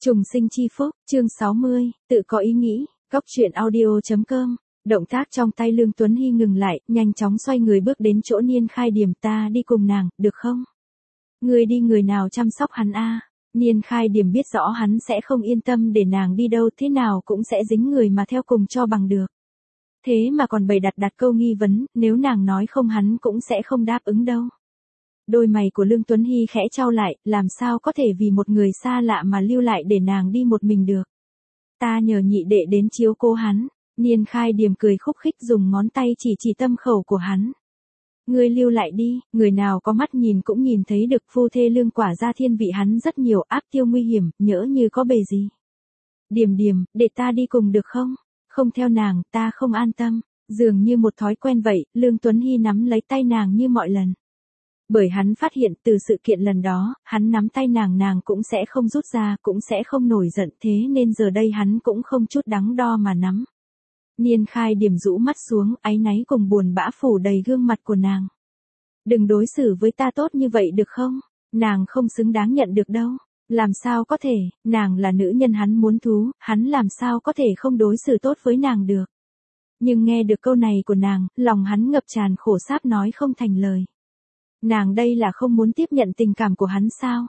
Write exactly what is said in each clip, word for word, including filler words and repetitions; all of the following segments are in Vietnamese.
Trùng sinh chi phúc, chương sáu mươi, tự có ý nghĩ, góc truyện audio.com. Động tác trong tay Lương Tuấn Hy ngừng lại, nhanh chóng xoay người bước đến chỗ Niên Khai Điểm. Ta đi cùng nàng, được không? Người đi người nào chăm sóc hắn a? Niên Khai Điểm biết rõ hắn sẽ không yên tâm để nàng đi đâu, thế nào cũng sẽ dính người mà theo cùng cho bằng được. Thế mà còn bày đặt đặt câu nghi vấn, nếu nàng nói không hắn cũng sẽ không đáp ứng đâu. Đôi mày của Lương Tuấn Hy khẽ chau lại, làm sao có thể vì một người xa lạ mà lưu lại để nàng đi một mình được. Ta nhờ nhị đệ đến chiếu cố hắn. Niên Khai Điểm cười khúc khích dùng ngón tay chỉ chỉ tâm khẩu của hắn. Ngươi lưu lại đi, người nào có mắt nhìn cũng nhìn thấy được phu thê lương quả ra thiên vị hắn rất nhiều, áp tiêu nguy hiểm, nhỡ như có bề gì. Điểm Điểm, để ta đi cùng được không? Không theo nàng, ta không an tâm. Dường như một thói quen vậy, Lương Tuấn Hy nắm lấy tay nàng như mọi lần. Bởi hắn phát hiện từ sự kiện lần đó, hắn nắm tay nàng nàng cũng sẽ không rút ra, cũng sẽ không nổi giận, thế nên giờ đây hắn cũng không chút đắn đo mà nắm. Niên Khai Điểm rũ mắt xuống, áy náy cùng buồn bã phủ đầy gương mặt của nàng. Đừng đối xử với ta tốt như vậy được không? Nàng không xứng đáng nhận được đâu. Làm sao có thể, nàng là nữ nhân hắn muốn thú, hắn làm sao có thể không đối xử tốt với nàng được. Nhưng nghe được câu này của nàng, lòng hắn ngập tràn khổ sáp nói không thành lời. Nàng đây là không muốn tiếp nhận tình cảm của hắn sao?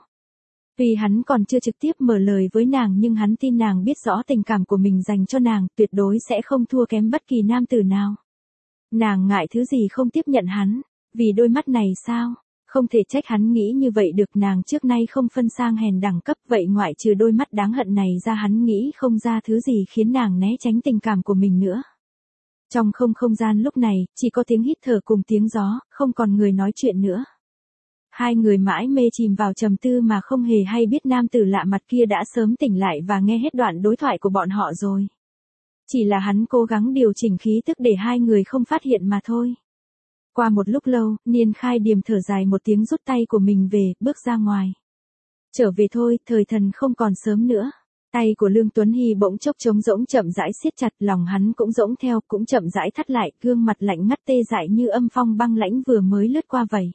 Vì hắn còn chưa trực tiếp mở lời với nàng nhưng hắn tin nàng biết rõ tình cảm của mình dành cho nàng, tuyệt đối sẽ không thua kém bất kỳ nam tử nào. Nàng ngại thứ gì không tiếp nhận hắn, vì đôi mắt này sao? Không thể trách hắn nghĩ như vậy được, nàng trước nay không phân sang hèn đẳng cấp, vậy ngoại trừ đôi mắt đáng hận này ra hắn nghĩ không ra thứ gì khiến nàng né tránh tình cảm của mình nữa. Trong không không gian lúc này, chỉ có tiếng hít thở cùng tiếng gió, không còn người nói chuyện nữa. Hai người mãi mê chìm vào trầm tư mà không hề hay biết nam tử lạ mặt kia đã sớm tỉnh lại và nghe hết đoạn đối thoại của bọn họ rồi. Chỉ là hắn cố gắng điều chỉnh khí tức để hai người không phát hiện mà thôi. Qua một lúc lâu, Niên Khai Điểm thở dài một tiếng rút tay của mình về, bước ra ngoài. Trở về thôi, thời thần không còn sớm nữa. Tay của Lương Tuấn Hy bỗng chốc trống rỗng chậm rãi siết chặt, lòng hắn cũng rỗng theo, cũng chậm rãi thắt lại, gương mặt lạnh ngắt tê dại như âm phong băng lãnh vừa mới lướt qua vậy.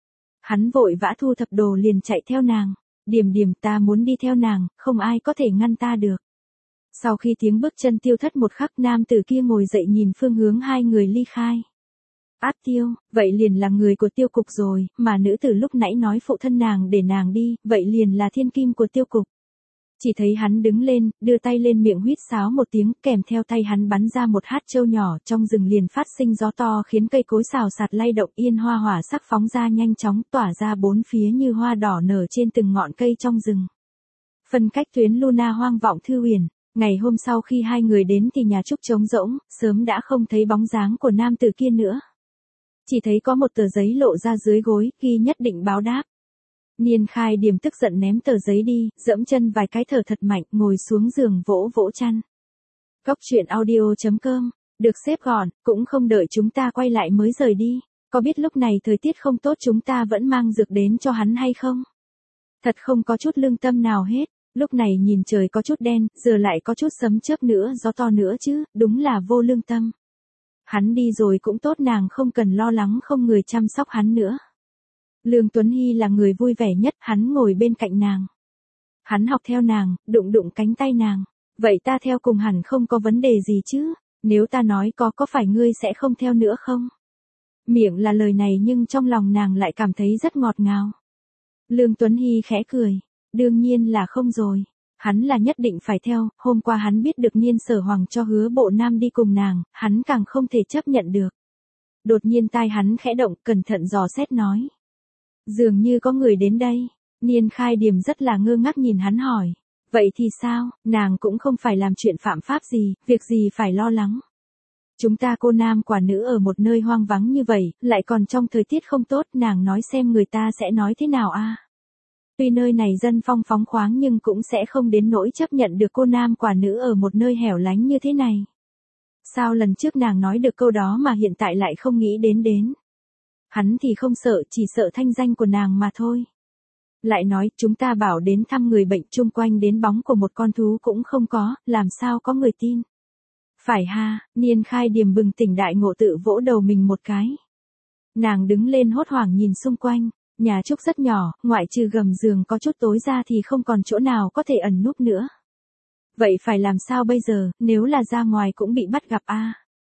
Hắn vội vã thu thập đồ liền chạy theo nàng. Điểm Điểm, ta muốn đi theo nàng, không ai có thể ngăn ta được. Sau khi tiếng bước chân tiêu thất một khắc, nam tử kia ngồi dậy nhìn phương hướng hai người ly khai. Áp tiêu, vậy liền là người của Tiêu Cục rồi, mà nữ tử lúc nãy nói phụ thân nàng để nàng đi, vậy liền là thiên kim của Tiêu Cục. Chỉ thấy hắn đứng lên, đưa tay lên miệng huýt sáo một tiếng, kèm theo tay hắn bắn ra một hát trâu nhỏ, trong rừng liền phát sinh gió to khiến cây cối xào xạc lay động, yên hoa hỏa sắc phóng ra nhanh chóng, tỏa ra bốn phía như hoa đỏ nở trên từng ngọn cây trong rừng. Phân cách tuyến Luna hoang vọng thư huyền. Ngày hôm sau khi hai người đến thì nhà trúc trống rỗng, sớm đã không thấy bóng dáng của nam tử kia nữa. Chỉ thấy có một tờ giấy lộ ra dưới gối, ghi nhất định báo đáp. Niên Khai Điểm tức giận ném tờ giấy đi, dẫm chân vài cái thở thật mạnh, ngồi xuống giường vỗ vỗ chăn. Góc truyện audio.com, được xếp gọn, cũng không đợi chúng ta quay lại mới rời đi. Có biết lúc này thời tiết không tốt chúng ta vẫn mang dược đến cho hắn hay không? Thật không có chút lương tâm nào hết. Lúc này nhìn trời có chút đen, giờ lại có chút sấm chớp nữa, gió to nữa chứ, đúng là vô lương tâm. Hắn đi rồi cũng tốt, nàng không cần lo lắng không người chăm sóc hắn nữa. Lương Tuấn Hy là người vui vẻ nhất, hắn ngồi bên cạnh nàng. Hắn học theo nàng, đụng đụng cánh tay nàng. Vậy ta theo cùng hẳn không có vấn đề gì chứ, nếu ta nói có có phải ngươi sẽ không theo nữa không? Miệng là lời này nhưng trong lòng nàng lại cảm thấy rất ngọt ngào. Lương Tuấn Hy khẽ cười, đương nhiên là không rồi. Hắn là nhất định phải theo, hôm qua hắn biết được Niên Sở Hoàng cho Hứa Bộ Nam đi cùng nàng, hắn càng không thể chấp nhận được. Đột nhiên tai hắn khẽ động, cẩn thận dò xét nói. Dường như có người đến đây. Niên Khai Điểm rất là ngơ ngác nhìn hắn hỏi. Vậy thì sao, nàng cũng không phải làm chuyện phạm pháp gì, việc gì phải lo lắng. Chúng ta cô nam quả nữ ở một nơi hoang vắng như vậy, lại còn trong thời tiết không tốt, nàng nói xem người ta sẽ nói thế nào a? Tuy nơi này dân phong phóng khoáng nhưng cũng sẽ không đến nỗi chấp nhận được cô nam quả nữ ở một nơi hẻo lánh như thế này. Sao lần trước nàng nói được câu đó mà hiện tại lại không nghĩ đến đến. Hắn thì không sợ, chỉ sợ thanh danh của nàng mà thôi. Lại nói, chúng ta bảo đến thăm người bệnh, chung quanh đến bóng của một con thú cũng không có, làm sao có người tin. Phải ha, Niên Khai Điểm bừng tỉnh đại ngộ tự vỗ đầu mình một cái. Nàng đứng lên hốt hoảng nhìn xung quanh. Nhà Trúc rất nhỏ, ngoại trừ gầm giường có chút tối ra thì không còn chỗ nào có thể ẩn núp nữa. Vậy phải làm sao bây giờ, nếu là ra ngoài cũng bị bắt gặp a.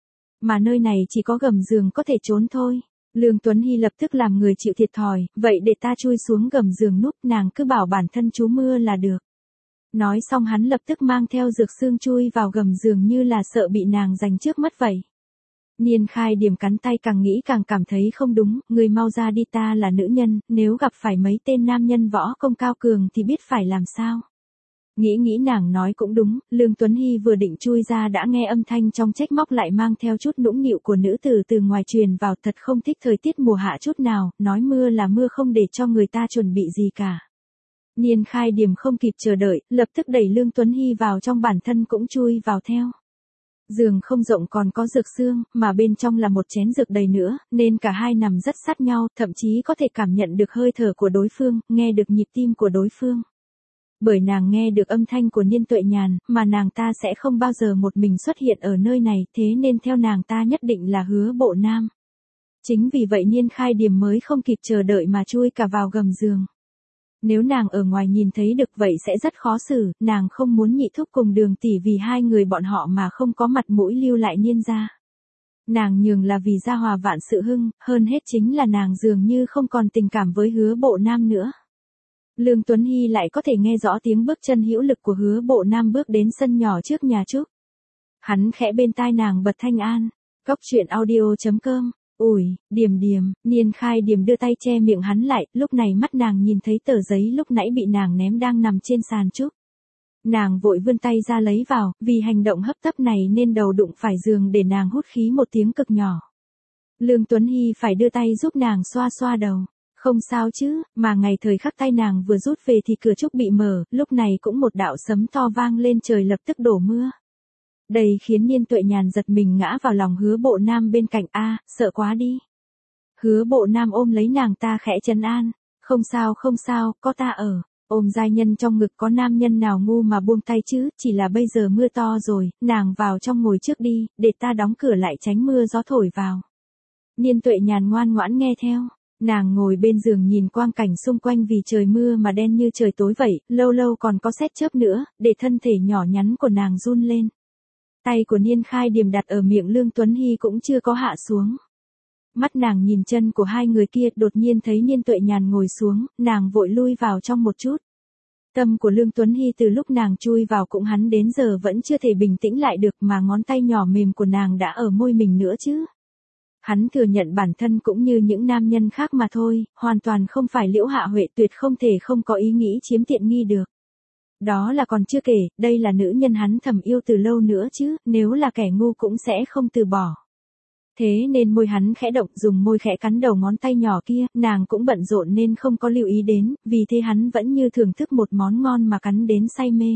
Mà nơi này chỉ có gầm giường có thể trốn thôi. Lương Tuấn Hy lập tức làm người chịu thiệt thòi, vậy để ta chui xuống gầm giường núp, nàng cứ bảo bản thân trú mưa là được. Nói xong hắn lập tức mang theo Dược Xương chui vào gầm giường như là sợ bị nàng giành trước mất vậy. Niên Khai Điểm cắn tay càng nghĩ càng cảm thấy không đúng, người mau ra đi, ta là nữ nhân, nếu gặp phải mấy tên nam nhân võ công cao cường thì biết phải làm sao. Nghĩ nghĩ nàng nói cũng đúng, Lương Tuấn Hy vừa định chui ra đã nghe âm thanh trong trách móc lại mang theo chút nũng nịu của nữ tử từ ngoài truyền vào, thật không thích thời tiết mùa hạ chút nào, nói mưa là mưa không để cho người ta chuẩn bị gì cả. Niên Khai Điểm không kịp chờ đợi, lập tức đẩy Lương Tuấn Hy vào trong, bản thân cũng chui vào theo. Giường không rộng còn có dược xương, mà bên trong là một chén dược đầy nữa, nên cả hai nằm rất sát nhau, thậm chí có thể cảm nhận được hơi thở của đối phương, nghe được nhịp tim của đối phương. Bởi nàng nghe được âm thanh của Niên Tuệ Nhàn, mà nàng ta sẽ không bao giờ một mình xuất hiện ở nơi này, thế nên theo nàng ta nhất định là Hứa Bộ Nam. Chính vì vậy Niên Khai Điểm mới không kịp chờ đợi mà chui cả vào gầm giường. Nếu nàng ở ngoài nhìn thấy được vậy sẽ rất khó xử, nàng không muốn Nhị Thúc cùng Đường tỷ vì hai người bọn họ mà không có mặt mũi lưu lại Niên gia. Nàng nhường là vì gia hòa vạn sự hưng, hơn hết chính là nàng dường như không còn tình cảm với Hứa Bộ Nam nữa. Lương Tuấn Hy lại có thể nghe rõ tiếng bước chân hữu lực của Hứa Bộ Nam bước đến sân nhỏ trước nhà Trúc. Hắn khẽ bên tai nàng bật thanh an, cóc truyện audio chấm com. Ủi, Điểm Điểm, Niên Khai Điểm đưa tay che miệng hắn lại, lúc này mắt nàng nhìn thấy tờ giấy lúc nãy bị nàng ném đang nằm trên sàn Trúc. Nàng vội vươn tay ra lấy vào, vì hành động hấp tấp này nên đầu đụng phải giường để nàng hút khí một tiếng cực nhỏ. Lương Tuấn Hy phải đưa tay giúp nàng xoa xoa đầu. Không sao chứ, mà ngày thời khắc tay nàng vừa rút về thì cửa Trúc bị mở, lúc này cũng một đạo sấm to vang lên, trời lập tức đổ mưa. Đây khiến Niên Tuệ Nhàn giật mình ngã vào lòng Hứa Bộ Nam bên cạnh, a, sợ quá đi. Hứa Bộ Nam ôm lấy nàng ta khẽ trấn an, không sao không sao, có ta ở. Ôm giai nhân trong ngực có nam nhân nào ngu mà buông tay chứ, chỉ là bây giờ mưa to rồi, nàng vào trong ngồi trước đi, để ta đóng cửa lại tránh mưa gió thổi vào. Niên Tuệ Nhàn ngoan ngoãn nghe theo. Nàng ngồi bên giường nhìn quang cảnh xung quanh vì trời mưa mà đen như trời tối vậy, lâu lâu còn có sét chớp nữa, để thân thể nhỏ nhắn của nàng run lên. Tay của Niên Khai Điểm đặt ở miệng Lương Tuấn Hy cũng chưa có hạ xuống. Mắt nàng nhìn chân của hai người kia, đột nhiên thấy Niên Tuệ Nhàn ngồi xuống, nàng vội lui vào trong một chút. Tâm của Lương Tuấn Hy từ lúc nàng chui vào cũng hắn đến giờ vẫn chưa thể bình tĩnh lại được, mà ngón tay nhỏ mềm của nàng đã ở môi mình nữa chứ. Hắn thừa nhận bản thân cũng như những nam nhân khác mà thôi, hoàn toàn không phải Liễu Hạ Huệ, tuyệt không thể không có ý nghĩ chiếm tiện nghi được. Đó là còn chưa kể, đây là nữ nhân hắn thầm yêu từ lâu nữa chứ, nếu là kẻ ngu cũng sẽ không từ bỏ. Thế nên môi hắn khẽ động, dùng môi khẽ cắn đầu ngón tay nhỏ kia, nàng cũng bận rộn nên không có lưu ý đến, vì thế hắn vẫn như thưởng thức một món ngon mà cắn đến say mê.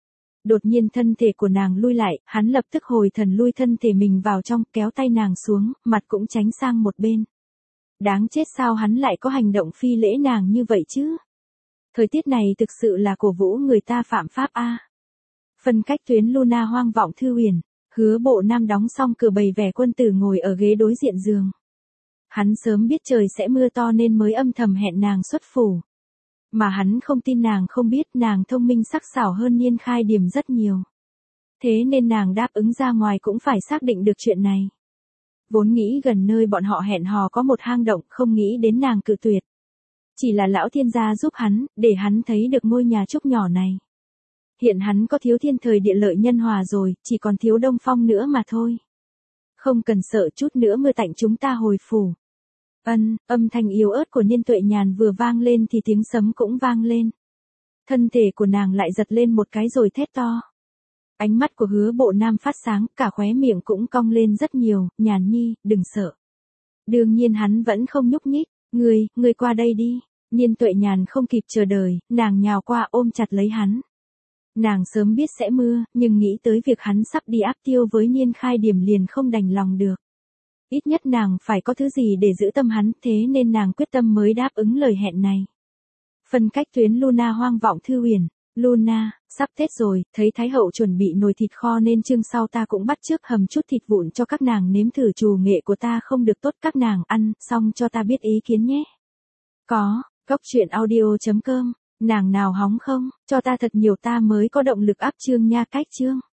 Đột nhiên thân thể của nàng lui lại, hắn lập tức hồi thần lui thân thể mình vào trong, kéo tay nàng xuống, mặt cũng tránh sang một bên. Đáng chết, sao hắn lại có hành động phi lễ nàng như vậy chứ? Thời tiết này thực sự là cổ vũ người ta phạm pháp a. Phân cách tuyến Luna hoang vọng thư huyền, Hứa Bộ Nam đóng xong cửa bày vẻ quân tử ngồi ở ghế đối diện giường. Hắn sớm biết trời sẽ mưa to nên mới âm thầm hẹn nàng xuất phủ. Mà hắn không tin nàng không biết, nàng thông minh sắc sảo hơn Niên Khai Điểm rất nhiều. Thế nên nàng đáp ứng ra ngoài cũng phải xác định được chuyện này. Vốn nghĩ gần nơi bọn họ hẹn hò có một hang động, không nghĩ đến nàng cự tuyệt. Chỉ là lão thiên gia giúp hắn, để hắn thấy được ngôi nhà Trúc nhỏ này. Hiện hắn có thiếu thiên thời địa lợi nhân hòa rồi, chỉ còn thiếu đông phong nữa mà thôi. Không cần sợ, chút nữa mưa tạnh chúng ta hồi phủ. Ân, âm thanh yếu ớt của Niên Tuệ Nhàn vừa vang lên thì tiếng sấm cũng vang lên. Thân thể của nàng lại giật lên một cái rồi thét to. Ánh mắt của Hứa Bộ Nam phát sáng, cả khóe miệng cũng cong lên rất nhiều, Nhàn nhi, đừng sợ. Đương nhiên hắn vẫn không nhúc nhích, ngươi, ngươi qua đây đi. Niên Tuệ Nhàn không kịp chờ đợi, nàng nhào qua ôm chặt lấy hắn. Nàng sớm biết sẽ mưa, nhưng nghĩ tới việc hắn sắp đi áp tiêu với Niên Khai Điểm liền không đành lòng được. Ít nhất nàng phải có thứ gì để giữ tâm hắn, thế nên nàng quyết tâm mới đáp ứng lời hẹn này. Phân cách tuyến Luna hoang vọng thư huyền, Luna, sắp Tết rồi, thấy Thái hậu chuẩn bị nồi thịt kho nên chương sau ta cũng bắt chước hầm chút thịt vụn cho các nàng nếm thử, trù nghệ của ta không được tốt, các nàng ăn, xong cho ta biết ý kiến nhé. Có, cốc truyện audio chấm com, nàng nào hóng không, cho ta thật nhiều ta mới có động lực áp chương nha cách chương.